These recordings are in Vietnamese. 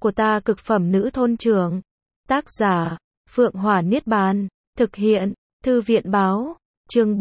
của ta cực phẩm nữ thôn trưởng. Tác giả, Phượng Hỏa Niết Bàn. Thực hiện, Thư viện báo. Chương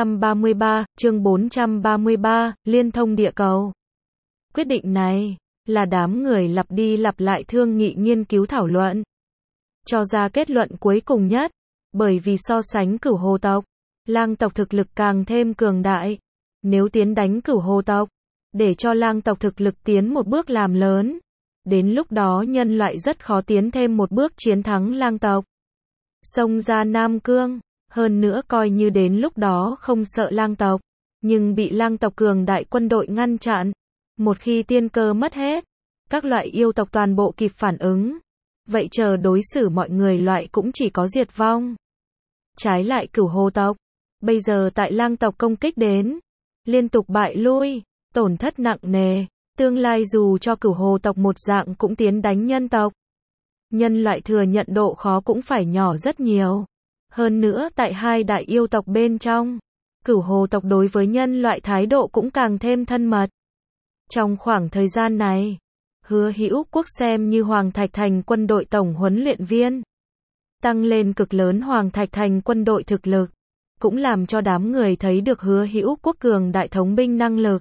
433, liên thông địa cầu. Quyết định này là đám người lặp đi lặp lại thương nghị nghiên cứu thảo luận, cho ra kết luận cuối cùng nhất, bởi vì so sánh Cửu Hồ tộc, Lang tộc thực lực càng thêm cường đại. Nếu tiến đánh Cửu Hồ tộc, để cho Lang tộc thực lực tiến một bước làm lớn, đến lúc đó nhân loại rất khó tiến thêm một bước chiến thắng Lang tộc. Xông ra Nam Cương, hơn nữa coi như đến lúc đó không sợ Lang tộc, nhưng bị Lang tộc cường đại quân đội ngăn chặn. Một khi tiên cơ mất hết, các loại yêu tộc toàn bộ kịp phản ứng, vậy chờ đối xử mọi người loại cũng chỉ có diệt vong. Trái lại Cửu Hồ tộc, bây giờ tại Lang tộc công kích đến, liên tục bại lui, tổn thất nặng nề, tương lai dù cho Cửu Hồ tộc một dạng cũng tiến đánh nhân tộc, nhân loại thừa nhận độ khó cũng phải nhỏ rất nhiều. Hơn nữa tại hai đại yêu tộc bên trong, Cửu Hồ tộc đối với nhân loại thái độ cũng càng thêm thân mật. Trong khoảng thời gian này, Hứa Hữu Quốc xem như Hoàng Thạch Thành quân đội tổng huấn luyện viên, tăng lên cực lớn Hoàng Thạch Thành quân đội thực lực, cũng làm cho đám người thấy được Hứa Hữu Quốc cường đại thống binh năng lực.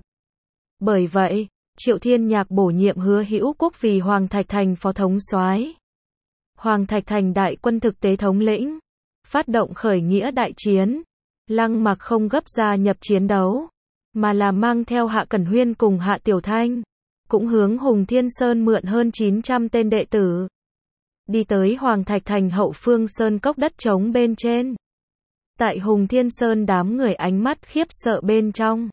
Bởi vậy, Triệu Thiên Nhạc bổ nhiệm Hứa Hữu Quốc vì Hoàng Thạch Thành phó thống soái, Hoàng Thạch Thành đại quân thực tế thống lĩnh, phát động khởi nghĩa đại chiến. Lăng Mặc không gấp gia nhập chiến đấu, mà là mang theo Hạ Cẩn Huyên cùng Hạ Tiểu Thanh, cũng hướng Hùng Thiên Sơn mượn hơn 900 tên đệ tử, đi tới Hoàng Thạch Thành hậu phương sơn cốc đất trống bên trên. Tại Hùng Thiên Sơn đám người ánh mắt khiếp sợ bên trong,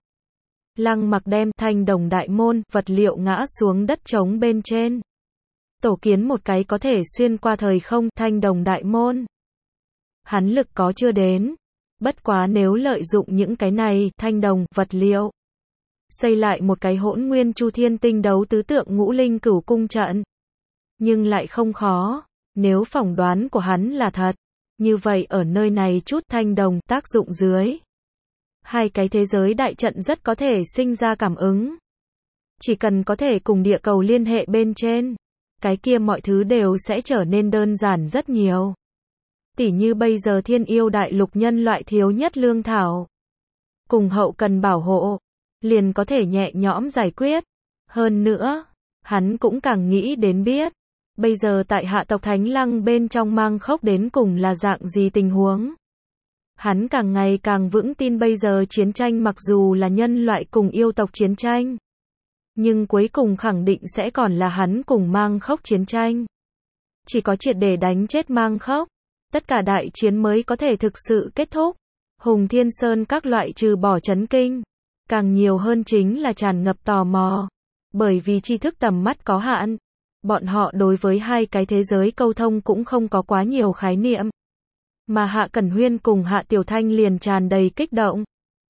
Lăng Mặc đem Thanh Đồng đại môn vật liệu ngã xuống đất trống bên trên, tổ kiến một cái có thể xuyên qua thời không Thanh Đồng đại môn. Hắn lực có chưa đến, bất quá nếu lợi dụng những cái này thanh đồng vật liệu, xây lại một cái Hỗn Nguyên Chu Thiên Tinh đấu tứ tượng ngũ linh cửu cung trận, nhưng lại không khó. Nếu phỏng đoán của hắn là thật, như vậy ở nơi này chút thanh đồng tác dụng dưới, hai cái thế giới đại trận rất có thể sinh ra cảm ứng. Chỉ cần có thể cùng địa cầu liên hệ bên trên, cái kia mọi thứ đều sẽ trở nên đơn giản rất nhiều. Tỉ như bây giờ Thiên Yêu đại lục nhân loại thiếu nhất lương thảo, cùng hậu cần bảo hộ, liền có thể nhẹ nhõm giải quyết. Hơn nữa, hắn cũng càng nghĩ đến biết, bây giờ tại Hạ tộc Thánh Lăng bên trong Mang Khốc đến cùng là dạng gì tình huống. Hắn càng ngày càng vững tin bây giờ chiến tranh mặc dù là nhân loại cùng yêu tộc chiến tranh, nhưng cuối cùng khẳng định sẽ còn là hắn cùng Mang Khốc chiến tranh. Chỉ có triệt để đánh chết Mang Khốc, tất cả đại chiến mới có thể thực sự kết thúc. Hùng Thiên Sơn các loại trừ bỏ chấn kinh, càng nhiều hơn chính là tràn ngập tò mò. Bởi vì tri thức tầm mắt có hạn, bọn họ đối với hai cái thế giới câu thông cũng không có quá nhiều khái niệm. Mà Hạ Cẩn Huyên cùng Hạ Tiểu Thanh liền tràn đầy kích động.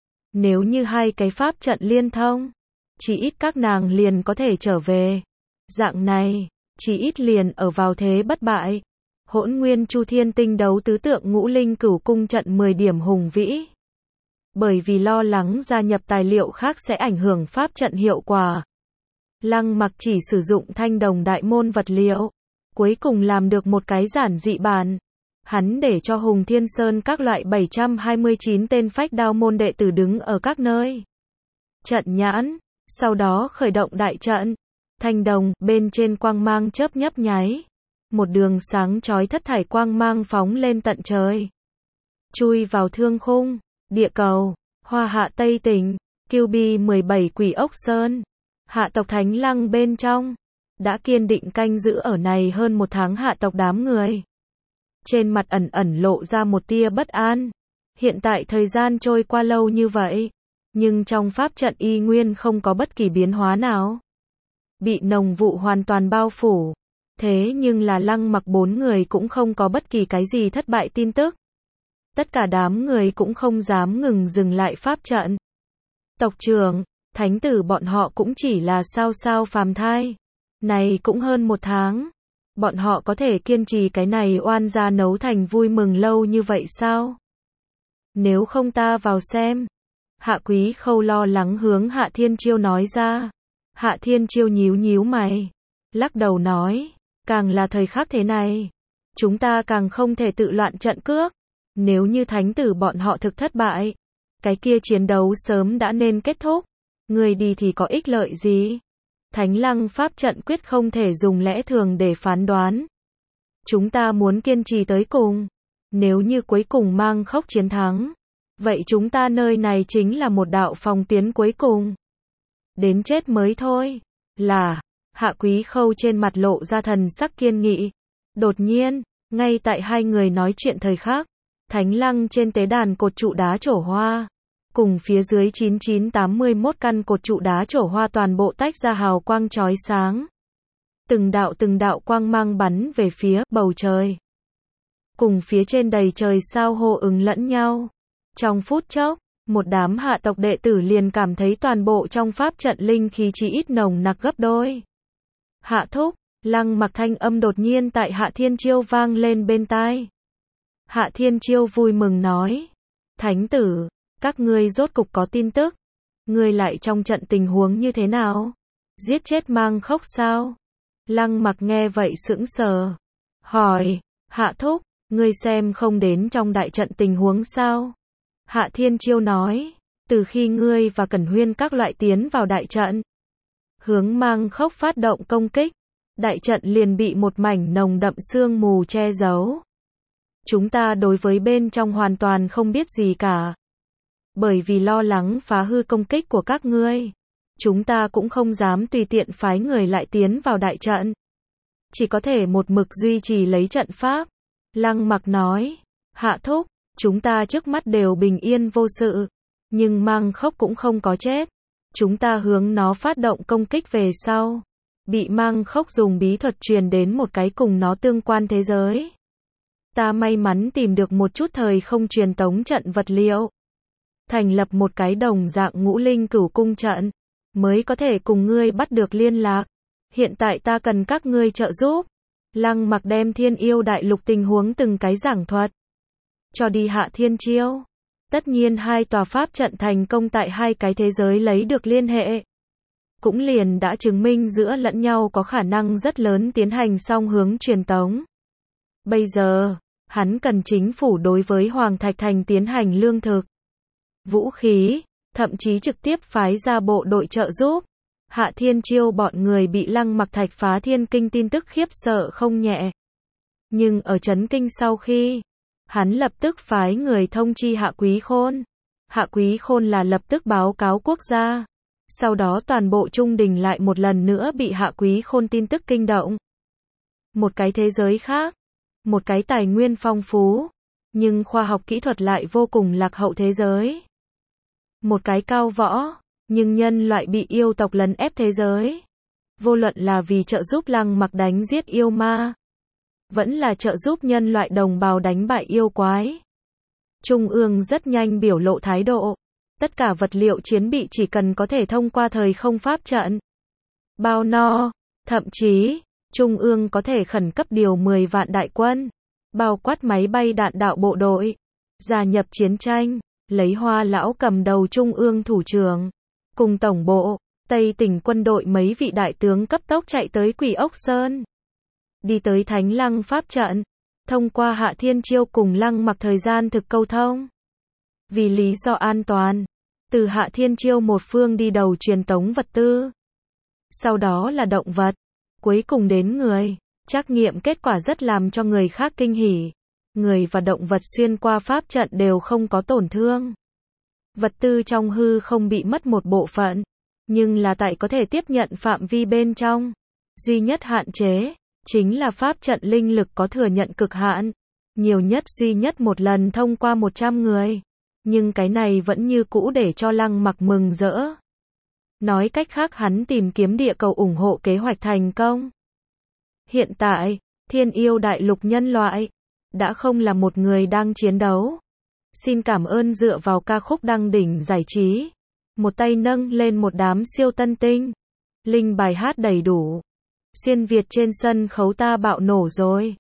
Nếu như hai cái pháp trận liên thông, chỉ ít các nàng liền có thể trở về. Dạng này, chỉ ít liền ở vào thế bất bại. Hỗn Nguyên Chu Thiên Tinh đấu tứ tượng ngũ linh cửu cung trận 10 điểm hùng vĩ. Bởi vì lo lắng gia nhập tài liệu khác sẽ ảnh hưởng pháp trận hiệu quả, Lăng Mặc chỉ sử dụng Thanh Đồng đại môn vật liệu, cuối cùng làm được một cái giản dị bản. Hắn để cho Hùng Thiên Sơn các loại 729 tên phách đao môn đệ tử đứng ở các nơi trận nhãn, sau đó khởi động đại trận. Thanh đồng bên trên quang mang chớp nhấp nháy, một đường sáng chói thất thải quang mang phóng lên tận trời, chui vào thương khung, địa cầu, Hoa Hạ Tây Tỉnh, QB 17 Quỷ Ốc Sơn, Hạ tộc Thánh Lăng bên trong, đã kiên định canh giữ ở này hơn một tháng Hạ tộc đám người. Trên mặt ẩn ẩn lộ ra một tia bất an. Hiện tại thời gian trôi qua lâu như vậy, nhưng trong pháp trận y nguyên không có bất kỳ biến hóa nào. Bị nồng vụ hoàn toàn bao phủ. Thế nhưng là Lăng Mặc 4 người cũng không có bất kỳ cái gì thất bại tin tức. Tất cả đám người cũng không dám ngừng dừng lại pháp trận. Tộc trưởng, thánh tử bọn họ cũng chỉ là sao phàm thai. Này cũng hơn một tháng. Bọn họ có thể kiên trì cái này oan gia nấu thành vui mừng lâu như vậy sao? Nếu không ta vào xem. Hạ Quý Khâu lo lắng hướng Hạ Thiên Chiêu nói ra. Hạ Thiên Chiêu nhíu nhíu mày, lắc đầu nói, Càng là thời khắc thế này, chúng ta càng không thể tự loạn trận cước. Nếu như thánh tử bọn họ thực thất bại, cái kia chiến đấu sớm đã nên kết thúc. Người đi thì có ích lợi gì? Thánh lăng pháp trận quyết không thể dùng lẽ thường để phán đoán. Chúng ta muốn kiên trì tới cùng. Nếu như cuối cùng Mang Khốc chiến thắng, vậy chúng ta nơi này chính là một đạo phòng tuyến cuối cùng. Đến chết mới thôi. Là, Hạ Quý Khâu trên mặt lộ ra thần sắc kiên nghị. Đột nhiên, ngay tại hai người nói chuyện thời khắc, thánh lăng trên tế đàn cột trụ đá trổ hoa, cùng phía dưới 9981 căn cột trụ đá trổ hoa toàn bộ tách ra hào quang chói sáng. Từng đạo quang mang bắn về phía bầu trời. Cùng phía trên đầy trời sao hô ứng lẫn nhau. Trong phút chốc, một đám hạ tộc đệ tử liền cảm thấy toàn bộ trong pháp trận linh khí chỉ ít nồng nặc gấp đôi. Hạ thúc, Lăng Mặc thanh âm đột nhiên tại Hạ Thiên Chiêu vang lên bên tai. Hạ Thiên Chiêu vui mừng nói, thánh tử, các ngươi rốt cục có tin tức. Ngươi lại trong trận tình huống như thế nào? Giết chết Mang Khốc sao? Lăng Mặc nghe vậy sững sờ. Hỏi, Hạ thúc, ngươi xem không đến trong đại trận tình huống sao? Hạ Thiên Chiêu nói, từ khi ngươi và Cẩn Huyên các loại tiến vào đại trận, hướng Mang Khốc phát động công kích, đại trận liền bị một mảnh nồng đậm sương mù che giấu. Chúng ta đối với bên trong hoàn toàn không biết gì cả. Bởi vì lo lắng phá hư công kích của các ngươi, chúng ta cũng không dám tùy tiện phái người lại tiến vào đại trận. Chỉ có thể một mực duy trì lấy trận pháp. Lăng Mặc nói, Hạ thúc, chúng ta trước mắt đều bình yên vô sự, nhưng Mang Khốc cũng không có chết. Chúng ta hướng nó phát động công kích về sau, bị Mang Khốc dùng bí thuật truyền đến một cái cùng nó tương quan thế giới. Ta may mắn tìm được một chút thời không truyền tống trận vật liệu, thành lập một cái đồng dạng ngũ linh cửu cung trận, mới có thể cùng ngươi bắt được liên lạc. Hiện tại ta cần các ngươi trợ giúp. Lăng Mặc đem Thiên Yêu Đại Lục tình huống từng cái giảng thuật cho đi Hạ Thiên Chiêu. Tất nhiên hai tòa pháp trận thành công tại hai cái thế giới lấy được liên hệ, cũng liền đã chứng minh giữa lẫn nhau có khả năng rất lớn tiến hành song hướng truyền tống. Bây giờ, hắn cần chính phủ đối với Hoàng Thạch Thành tiến hành lương thực, vũ khí, thậm chí trực tiếp phái ra bộ đội trợ giúp. Hạ Thiên Chiêu bọn người bị Lăng Mặc thạch phá thiên kinh tin tức khiếp sợ không nhẹ. Nhưng ở chấn kinh sau khi, hắn lập tức phái người thông chi Hạ Quý Khôn. Hạ Quý Khôn là lập tức báo cáo quốc gia. Sau đó toàn bộ trung đình lại một lần nữa bị Hạ Quý Khôn tin tức kinh động. Một cái thế giới khác, một cái tài nguyên phong phú, nhưng khoa học kỹ thuật lại vô cùng lạc hậu thế giới. Một cái cao võ, nhưng nhân loại bị yêu tộc lấn ép thế giới. Vô luận là vì trợ giúp Lăng Mặc đánh giết yêu ma, vẫn là trợ giúp nhân loại đồng bào đánh bại yêu quái. Trung ương rất nhanh biểu lộ thái độ. Tất cả vật liệu chiến bị chỉ cần có thể thông qua thời không pháp trận, bao no, thậm chí, Trung ương có thể khẩn cấp điều 10 vạn đại quân, bao quát máy bay đạn đạo bộ đội, gia nhập chiến tranh, lấy Hoa lão cầm đầu Trung ương thủ trưởng, cùng tổng bộ, Tây tỉnh quân đội mấy vị đại tướng cấp tốc chạy tới Quỷ Ốc Sơn. Đi tới Thánh Lăng pháp trận, thông qua Hạ Thiên Chiêu cùng Lăng Mặc thời gian thực câu thông. Vì lý do an toàn, từ Hạ Thiên Chiêu một phương đi đầu truyền tống vật tư. Sau đó là động vật, cuối cùng đến người. Trắc nghiệm kết quả rất làm cho người khác kinh hỉ. Người và động vật xuyên qua pháp trận đều không có tổn thương. Vật tư trong hư không bị mất một bộ phận, nhưng là tại có thể tiếp nhận phạm vi bên trong. Duy nhất hạn chế, chính là pháp trận linh lực có thừa nhận cực hạn. Nhiều nhất duy nhất một lần thông qua 100 người. Nhưng cái này vẫn như cũ để cho Lăng Mặc mừng rỡ. Nói cách khác hắn tìm kiếm địa cầu ủng hộ kế hoạch thành công. Hiện tại, Thiên Yêu Đại Lục nhân loại đã không là một người đang chiến đấu. Xin cảm ơn dựa vào ca khúc đăng đỉnh giải trí. Một tay nâng lên một đám siêu tân tinh. Linh bài hát đầy đủ. Xuyên Việt trên sân khấu ta bạo nổ rồi.